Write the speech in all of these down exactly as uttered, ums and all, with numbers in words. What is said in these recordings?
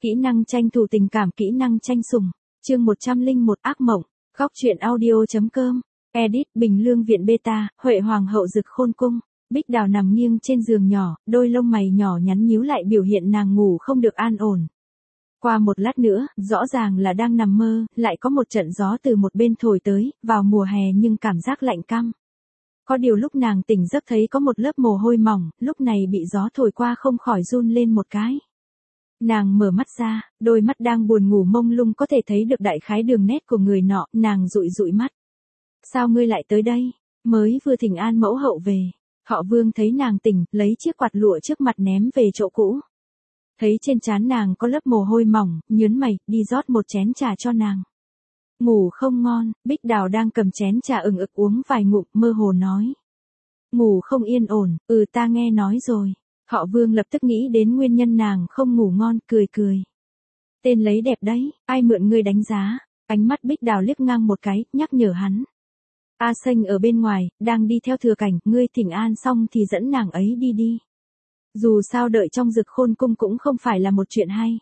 Kỹ năng tranh thủ tình cảm, kỹ năng tranh sủng. Chương một trăm lẻ một ác mộng. Góc truyện audio.com. Edit Bình Lương Viện Beta, Huệ Hoàng hậu Dực Khôn Cung. Bích Đào nằm nghiêng trên giường nhỏ, đôi lông mày nhỏ nhắn nhíu lại biểu hiện nàng ngủ không được an ổn. Qua một lát nữa, rõ ràng là đang nằm mơ, lại có một trận gió từ một bên thổi tới, vào mùa hè nhưng cảm giác lạnh căm. Có điều lúc nàng tỉnh giấc thấy có một lớp mồ hôi mỏng, lúc này bị gió thổi qua không khỏi run lên một cái. Nàng mở mắt ra, đôi mắt đang buồn ngủ mông lung có thể thấy được đại khái đường nét của người nọ, nàng dụi dụi mắt. Sao ngươi lại tới đây? Mới vừa thỉnh an mẫu hậu về. Họ Vương thấy nàng tỉnh, lấy chiếc quạt lụa trước mặt ném về chỗ cũ. Thấy trên trán nàng có lớp mồ hôi mỏng, nhớn mày, đi rót một chén trà cho nàng. Ngủ không ngon, Bích Đào đang cầm chén trà ừng ực uống vài ngụm, mơ hồ nói. Ngủ không yên ổn, ừ ta nghe nói rồi. Họ Vương lập tức nghĩ đến nguyên nhân nàng không ngủ ngon, cười cười. Tên lấy đẹp đấy, ai mượn ngươi đánh giá? Ánh mắt Bích Đào liếc ngang một cái, nhắc nhở hắn. A Xanh ở bên ngoài, đang đi theo Thừa Cảnh, ngươi thỉnh an xong thì dẫn nàng ấy đi đi. Dù sao đợi trong Dực Khôn Cung cũng không phải là một chuyện hay.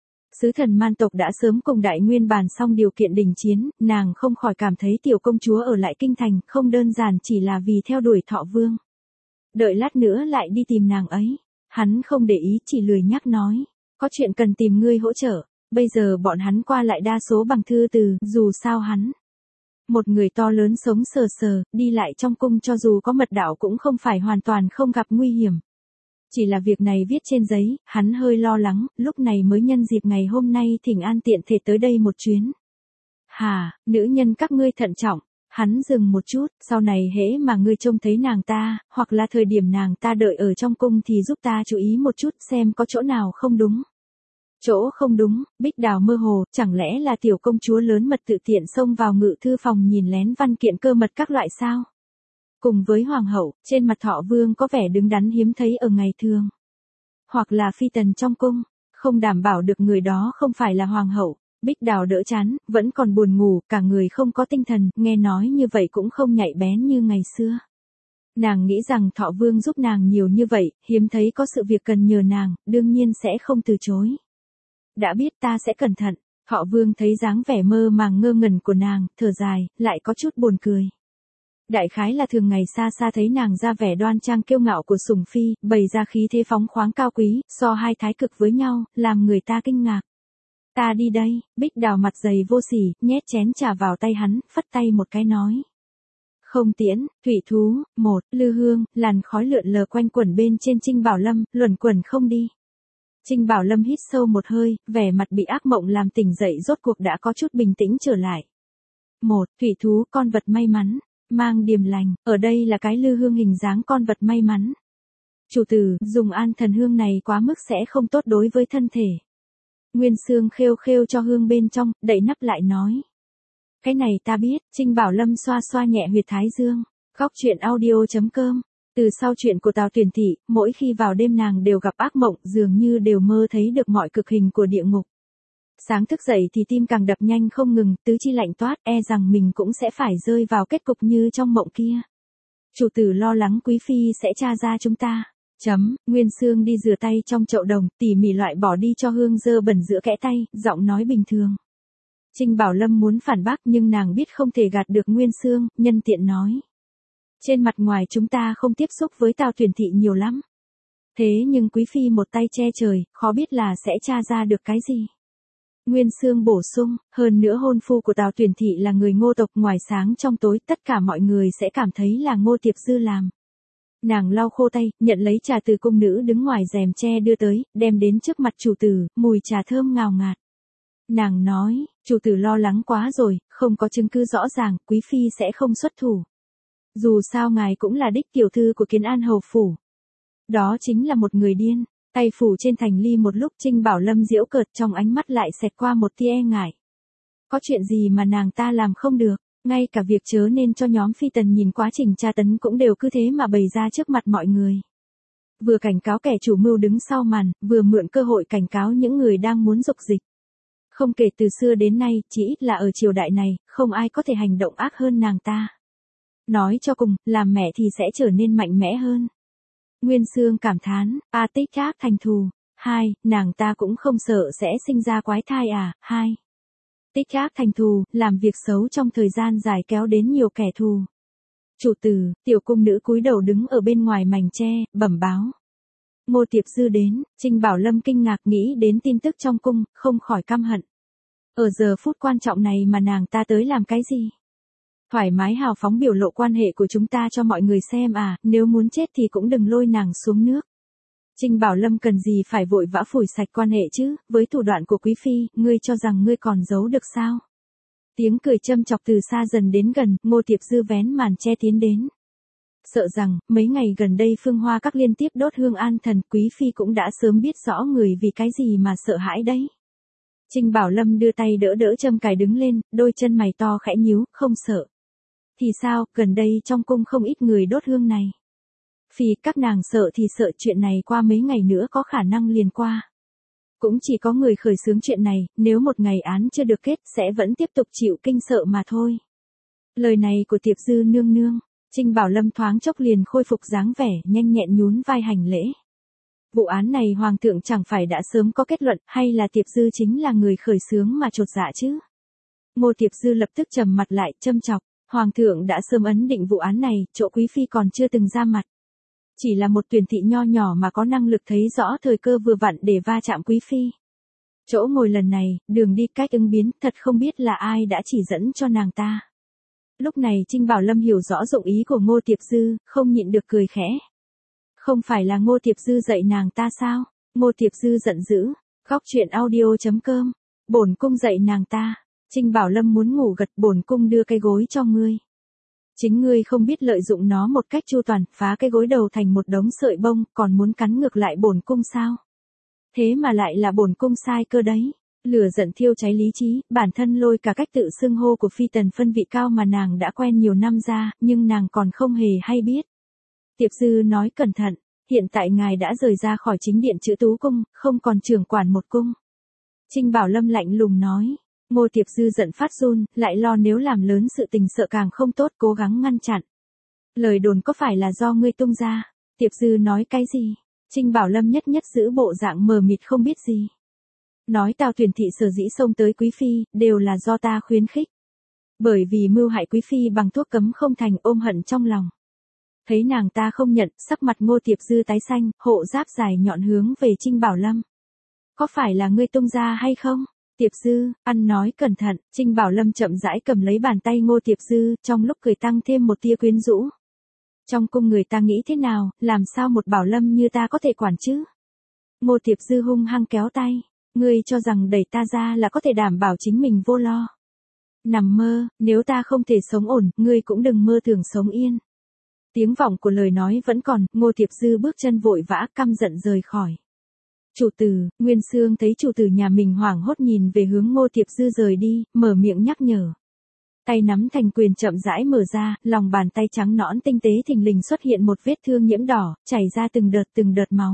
Sứ thần man tộc đã sớm cùng Đại Nguyên bàn xong điều kiện đình chiến, nàng không khỏi cảm thấy tiểu công chúa ở lại kinh thành không đơn giản chỉ là vì theo đuổi Thọ Vương. Đợi lát nữa lại đi tìm nàng ấy. Hắn không để ý, chỉ lười nhắc nói. Có chuyện cần tìm ngươi hỗ trợ. Bây giờ bọn hắn qua lại đa số bằng thư từ, dù sao hắn. Một người to lớn sống sờ sờ, đi lại trong cung cho dù có mật đạo cũng không phải hoàn toàn không gặp nguy hiểm. Chỉ là việc này viết trên giấy, hắn hơi lo lắng, lúc này mới nhân dịp ngày hôm nay thỉnh an tiện thể tới đây một chuyến. Hà, nữ nhân các ngươi thận trọng. Hắn dừng một chút, sau này hễ mà ngươi trông thấy nàng ta, hoặc là thời điểm nàng ta đợi ở trong cung thì giúp ta chú ý một chút xem có chỗ nào không đúng. Chỗ không đúng, Bích Đào mơ hồ, chẳng lẽ là tiểu công chúa lớn mật tự tiện xông vào ngự thư phòng nhìn lén văn kiện cơ mật các loại sao? Cùng với Hoàng hậu, trên mặt Thọ Vương có vẻ đứng đắn hiếm thấy ở ngày thường. Hoặc là phi tần trong cung, không đảm bảo được người đó không phải là Hoàng hậu. Bích Đào đỡ chán, vẫn còn buồn ngủ, cả người không có tinh thần, nghe nói như vậy cũng không nhạy bén như ngày xưa. Nàng nghĩ rằng Thọ Vương giúp nàng nhiều như vậy, hiếm thấy có sự việc cần nhờ nàng, đương nhiên sẽ không từ chối. Đã biết ta sẽ cẩn thận. Thọ Vương thấy dáng vẻ mơ màng ngơ ngẩn của nàng, thở dài, lại có chút buồn cười. Đại khái là thường ngày xa xa thấy nàng ra vẻ đoan trang kiêu ngạo của sủng phi, bày ra khí thế phóng khoáng cao quý, so hai thái cực với nhau, làm người ta kinh ngạc. Ta đi đây. Bích Đào mặt dày vô sỉ, nhét chén trà vào tay hắn, phất tay một cái nói. Không tiễn, thủy thú, một, lư hương, làn khói lượn lờ quanh quẩn bên trên Trinh Bảo Lâm, luẩn quẩn không đi. Trinh Bảo Lâm hít sâu một hơi, vẻ mặt bị ác mộng làm tỉnh dậy rốt cuộc đã có chút bình tĩnh trở lại. Một, thủy thú, con vật may mắn, mang điềm lành, ở đây là cái lư hương hình dáng con vật may mắn. Chủ tử, dùng an thần hương này quá mức sẽ không tốt đối với thân thể. Nguyên Sương khêu khêu cho hương bên trong, đậy nắp lại nói. Cái này ta biết, Trinh Bảo Lâm xoa xoa nhẹ huyệt thái dương. Góc truyện audio.com. Từ sau chuyện của Tào Tuyển Thị, mỗi khi vào đêm nàng đều gặp ác mộng, dường như đều mơ thấy được mọi cực hình của địa ngục. Sáng thức dậy thì tim càng đập nhanh không ngừng, tứ chi lạnh toát, e rằng mình cũng sẽ phải rơi vào kết cục như trong mộng kia. Chủ tử lo lắng quý phi sẽ tra ra chúng ta. Chấm, Nguyên Sương đi rửa tay trong chậu đồng, tỉ mỉ loại bỏ đi cho hương dơ bẩn giữa kẽ tay, giọng nói bình thường. Trinh Bảo Lâm muốn phản bác nhưng nàng biết không thể gạt được Nguyên Sương, nhân tiện nói. Trên mặt ngoài chúng ta không tiếp xúc với Tào Tuyển Thị nhiều lắm. Thế nhưng quý phi một tay che trời, khó biết là sẽ tra ra được cái gì. Nguyên Sương bổ sung, hơn nữa hôn phu của Tào Tuyển Thị là người Ngô tộc, ngoài sáng trong tối, tất cả mọi người sẽ cảm thấy là Ngô Tiệp Dư làm. Nàng lau khô tay, nhận lấy trà từ cung nữ đứng ngoài rèm tre đưa tới, đem đến trước mặt chủ tử, mùi trà thơm ngào ngạt. Nàng nói, chủ tử lo lắng quá rồi, không có chứng cứ rõ ràng, quý phi sẽ không xuất thủ. Dù sao ngài cũng là đích tiểu thư của Kiến An hầu phủ. Đó chính là một người điên. Tay phủ trên thành ly một lúc, Trinh Bảo Lâm giễu cợt, trong ánh mắt lại xẹt qua một tia e ngại. Có chuyện gì mà nàng ta làm không được, ngay cả việc chớ nên cho nhóm phi tần nhìn quá trình tra tấn cũng đều cứ thế mà bày ra trước mặt mọi người. Vừa cảnh cáo kẻ chủ mưu đứng sau màn, vừa mượn cơ hội cảnh cáo những người đang muốn dục dịch. Không kể từ xưa đến nay, chỉ ít là ở triều đại này, không ai có thể hành động ác hơn nàng ta. Nói cho cùng, làm mẹ thì sẽ trở nên mạnh mẽ hơn. Nguyên Sương cảm thán, a tích trác thành thù. hai, nàng ta cũng không sợ sẽ sinh ra quái thai à, hai. Tích ác thành thù, làm việc xấu trong thời gian dài kéo đến nhiều kẻ thù. Chủ tử, tiểu cung nữ cúi đầu đứng ở bên ngoài mành tre, bẩm báo. Ngô Tiệp Dư đến, Trinh Bảo Lâm kinh ngạc nghĩ đến tin tức trong cung, không khỏi căm hận. Ở giờ phút quan trọng này mà nàng ta tới làm cái gì? Thoải mái hào phóng biểu lộ quan hệ của chúng ta cho mọi người xem à, nếu muốn chết thì cũng đừng lôi nàng xuống nước. Trinh Bảo Lâm cần gì phải vội vã phủi sạch quan hệ chứ, với thủ đoạn của quý phi, ngươi cho rằng ngươi còn giấu được sao? Tiếng cười châm chọc từ xa dần đến gần, Ngô Tiệp Dư vén màn che tiến đến. Sợ rằng, mấy ngày gần đây Phương Hoa Các liên tiếp đốt hương an thần, quý phi cũng đã sớm biết rõ người vì cái gì mà sợ hãi đấy. Trinh Bảo Lâm đưa tay đỡ đỡ châm cài đứng lên, đôi chân mày to khẽ nhíu, không sợ. Thì sao, gần đây trong cung không ít người đốt hương này. Phi các nàng sợ thì sợ chuyện này qua mấy ngày nữa có khả năng liền qua. Cũng chỉ có người khởi xướng chuyện này, nếu một ngày án chưa được kết sẽ vẫn tiếp tục chịu kinh sợ mà thôi. Lời này của Tiệp Dư nương nương, Trinh Bảo Lâm thoáng chốc liền khôi phục dáng vẻ, nhanh nhẹn nhún vai hành lễ. Vụ án này Hoàng thượng chẳng phải đã sớm có kết luận, hay là Tiệp Dư chính là người khởi xướng mà chột dạ chứ? Ngô Tiệp Dư lập tức trầm mặt lại, châm chọc. Hoàng thượng đã sớm ấn định vụ án này, chỗ quý phi còn chưa từng ra mặt. Chỉ là một tuyển thị nho nhỏ mà có năng lực thấy rõ thời cơ vừa vặn để va chạm quý phi. Chỗ ngồi lần này, đường đi cách ứng biến, thật không biết là ai đã chỉ dẫn cho nàng ta. Lúc này Trinh Bảo Lâm hiểu rõ dụng ý của Ngô Tiệp Dư, không nhịn được cười khẽ. Không phải là Ngô Tiệp Dư dạy nàng ta sao? Ngô Tiệp Dư giận dữ, góc truyện audio chấm com, bổn cung dạy nàng ta. Trinh Bảo Lâm muốn ngủ gật, bổn cung đưa cái gối cho ngươi. Chính ngươi không biết lợi dụng nó một cách chu toàn, phá cái gối đầu thành một đống sợi bông, còn muốn cắn ngược lại bổn cung sao? Thế mà lại là bổn cung sai cơ đấy. Lửa giận thiêu cháy lý trí, bản thân lôi cả cách tự xưng hô của phi tần phân vị cao mà nàng đã quen nhiều năm ra, nhưng nàng còn không hề hay biết. Tiệp Dư nói cẩn thận, hiện tại ngài đã rời ra khỏi chính điện Chữ Tú cung, không còn trưởng quản một cung. Trinh Bảo Lâm lạnh lùng nói. Ngô Tiệp Dư giận phát run, lại lo nếu làm lớn sự tình sợ càng không tốt, cố gắng ngăn chặn. Lời đồn có phải là do ngươi tung ra? Tiệp Dư nói cái gì? Trinh Bảo Lâm nhất nhất giữ bộ dạng mờ mịt không biết gì. Nói Tào Tuyển thị sở dĩ xông tới quý phi, đều là do ta khuyến khích. Bởi vì mưu hại quý phi bằng thuốc cấm không thành, ôm hận trong lòng. Thấy nàng ta không nhận, sắc mặt Ngô Tiệp Dư tái xanh, hộ giáp dài nhọn hướng về Trinh Bảo Lâm. Có phải là ngươi tung ra hay không? Tiệp Dư, ăn nói cẩn thận, Trinh Bảo Lâm chậm rãi cầm lấy bàn tay Ngô Tiệp Dư, trong lúc cười tăng thêm một tia quyến rũ. Trong cung người ta nghĩ thế nào, làm sao một Bảo Lâm như ta có thể quản chứ? Ngô Tiệp Dư hung hăng kéo tay, ngươi cho rằng đẩy ta ra là có thể đảm bảo chính mình vô lo. Nằm mơ, nếu ta không thể sống ổn, ngươi cũng đừng mơ tưởng sống yên. Tiếng vọng của lời nói vẫn còn, Ngô Tiệp Dư bước chân vội vã căm giận rời khỏi. Chủ tử, Nguyên Xương thấy chủ tử nhà mình hoảng hốt nhìn về hướng Ngô Tiệp Dư rời đi, mở miệng nhắc nhở. Tay nắm thành quyền chậm rãi mở ra, lòng bàn tay trắng nõn tinh tế thình lình xuất hiện một vết thương nhiễm đỏ, chảy ra từng đợt từng đợt máu.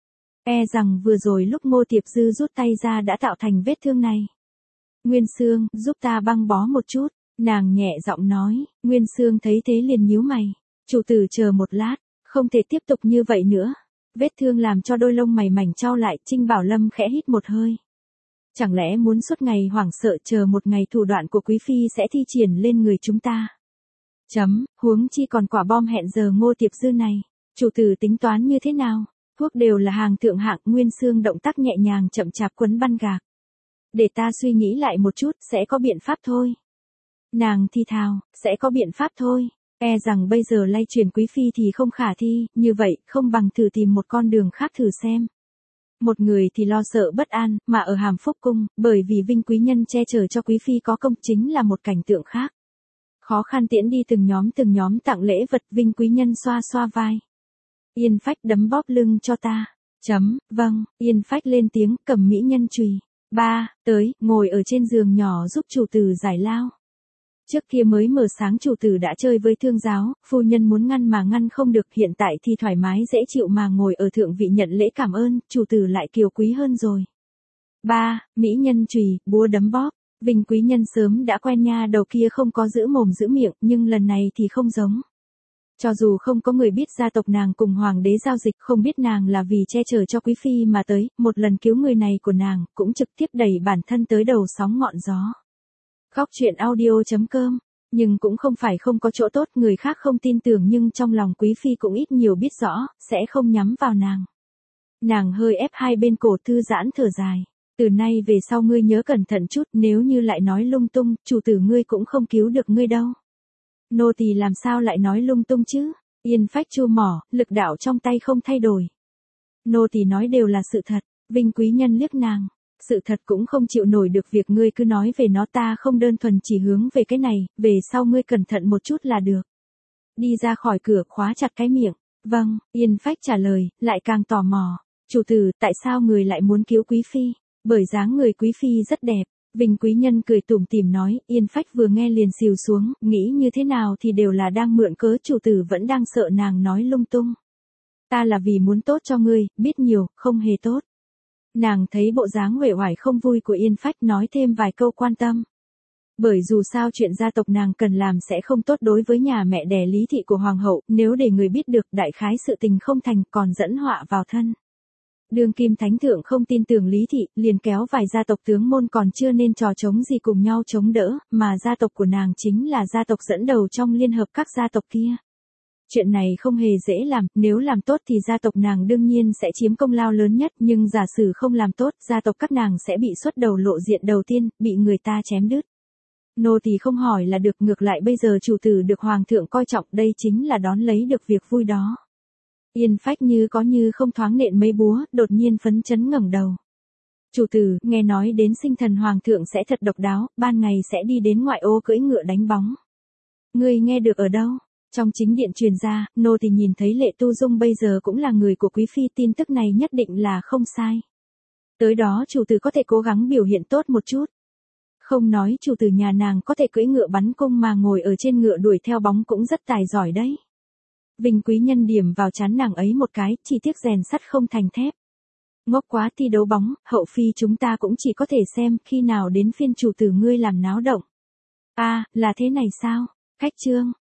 E rằng vừa rồi lúc Ngô Tiệp Dư rút tay ra đã tạo thành vết thương này. Nguyên Xương, giúp ta băng bó một chút, nàng nhẹ giọng nói. Nguyên Xương thấy thế liền nhíu mày. Chủ tử chờ một lát, không thể tiếp tục như vậy nữa. Vết thương làm cho đôi lông mày mảnh chau lại, Trinh Bảo Lâm khẽ hít một hơi. Chẳng lẽ muốn suốt ngày hoảng sợ chờ một ngày thủ đoạn của quý phi sẽ thi triển lên người chúng ta? Chấm, huống chi còn quả bom hẹn giờ Ngô Tiệp Dư này. Chủ tử tính toán như thế nào? Thuốc đều là hàng thượng hạng, Nguyên Xương động tác nhẹ nhàng chậm chạp quấn băng gạc. Để ta suy nghĩ lại một chút, sẽ có biện pháp thôi. Nàng thi thào, sẽ có biện pháp thôi. E rằng bây giờ lay truyền quý phi thì không khả thi, như vậy không bằng thử tìm một con đường khác thử xem. Một người thì lo sợ bất an, mà ở Hàm Phúc cung, bởi vì vinh quý nhân che chở cho quý phi có công chính là một cảnh tượng khác. Khó khăn tiễn đi từng nhóm từng nhóm tặng lễ vật, vinh quý nhân xoa xoa vai. Yên Phách đấm bóp lưng cho ta. Chấm, vâng, Yên Phách lên tiếng, cầm mỹ nhân chùy. Ba, tới, ngồi ở trên giường nhỏ giúp chủ tử giải lao. Trước kia mới mở sáng chủ tử đã chơi với thương giáo, phu nhân muốn ngăn mà ngăn không được, hiện tại thì thoải mái dễ chịu mà ngồi ở thượng vị nhận lễ cảm ơn, chủ tử lại kiều quý hơn rồi. Ba, mỹ nhân chùy, búa đấm bóp, vinh quý nhân sớm đã quen nha đầu kia không có giữ mồm giữ miệng, nhưng lần này thì không giống. Cho dù không có người biết gia tộc nàng cùng hoàng đế giao dịch, không biết nàng là vì che chở cho quý phi mà tới, một lần cứu người này của nàng, cũng trực tiếp đẩy bản thân tới đầu sóng ngọn gió. Góc truyện audio chấm com. Nhưng cũng không phải không có chỗ tốt, người khác không tin tưởng nhưng trong lòng quý phi cũng ít nhiều biết rõ, sẽ không nhắm vào nàng. Nàng hơi ép hai bên cổ thư giãn thở dài. Từ nay về sau ngươi nhớ cẩn thận chút, nếu như lại nói lung tung, chủ tử ngươi cũng không cứu được ngươi đâu. Nô tỳ làm sao lại nói lung tung chứ? Yên Phách chu mỏ, lực đạo trong tay không thay đổi. Nô tỳ nói đều là sự thật. Vinh quý nhân liếc nàng. Sự thật cũng không chịu nổi được việc ngươi cứ nói về nó, ta không đơn thuần chỉ hướng về cái này, về sau ngươi cẩn thận một chút là được. Đi ra khỏi cửa khóa chặt cái miệng. Vâng, Yên Phách trả lời, lại càng tò mò. Chủ tử, tại sao người lại muốn cứu quý phi? Bởi dáng người quý phi rất đẹp. Vinh quý nhân cười tủm tỉm nói, Yên Phách vừa nghe liền xìu xuống, nghĩ như thế nào thì đều là đang mượn cớ, chủ tử vẫn đang sợ nàng nói lung tung. Ta là vì muốn tốt cho ngươi, biết nhiều, không hề tốt. Nàng thấy bộ dáng uể oải không vui của Yên Phách, nói thêm vài câu quan tâm. Bởi dù sao chuyện gia tộc nàng cần làm sẽ không tốt đối với nhà mẹ đẻ Lý thị của hoàng hậu, nếu để người biết được đại khái sự tình không thành còn dẫn họa vào thân. Đương kim thánh thượng không tin tưởng Lý thị, liền kéo vài gia tộc tướng môn còn chưa nên trò chống gì cùng nhau chống đỡ, mà gia tộc của nàng chính là gia tộc dẫn đầu trong liên hợp các gia tộc kia. Chuyện này không hề dễ làm, nếu làm tốt thì gia tộc nàng đương nhiên sẽ chiếm công lao lớn nhất, nhưng giả sử không làm tốt, gia tộc các nàng sẽ bị xuất đầu lộ diện đầu tiên, bị người ta chém đứt. Nô tỳ không hỏi là được, ngược lại bây giờ chủ tử được hoàng thượng coi trọng, đây chính là đón lấy được việc vui đó. Yên Phách như có như không thoáng nện mấy búa, đột nhiên phấn chấn ngẩng đầu. Chủ tử, nghe nói đến sinh thần hoàng thượng sẽ thật độc đáo, ban ngày sẽ đi đến ngoại ô cưỡi ngựa đánh bóng. Ngươi nghe được ở đâu? Trong chính điện truyền ra, nô tỳ nhìn thấy Lệ Tu Dung bây giờ cũng là người của quý phi, tin tức này nhất định là không sai. Tới đó chủ tử có thể cố gắng biểu hiện tốt một chút. Không nói chủ tử nhà nàng có thể cưỡi ngựa bắn cung mà ngồi ở trên ngựa đuổi theo bóng cũng rất tài giỏi đấy. Vinh quý nhân điểm vào trán nàng ấy một cái, chỉ tiếc rèn sắt không thành thép. Ngốc quá, thi đấu bóng, hậu phi chúng ta cũng chỉ có thể xem, khi nào đến phiên chủ tử ngươi làm náo động. À, là thế này sao? Cách chương.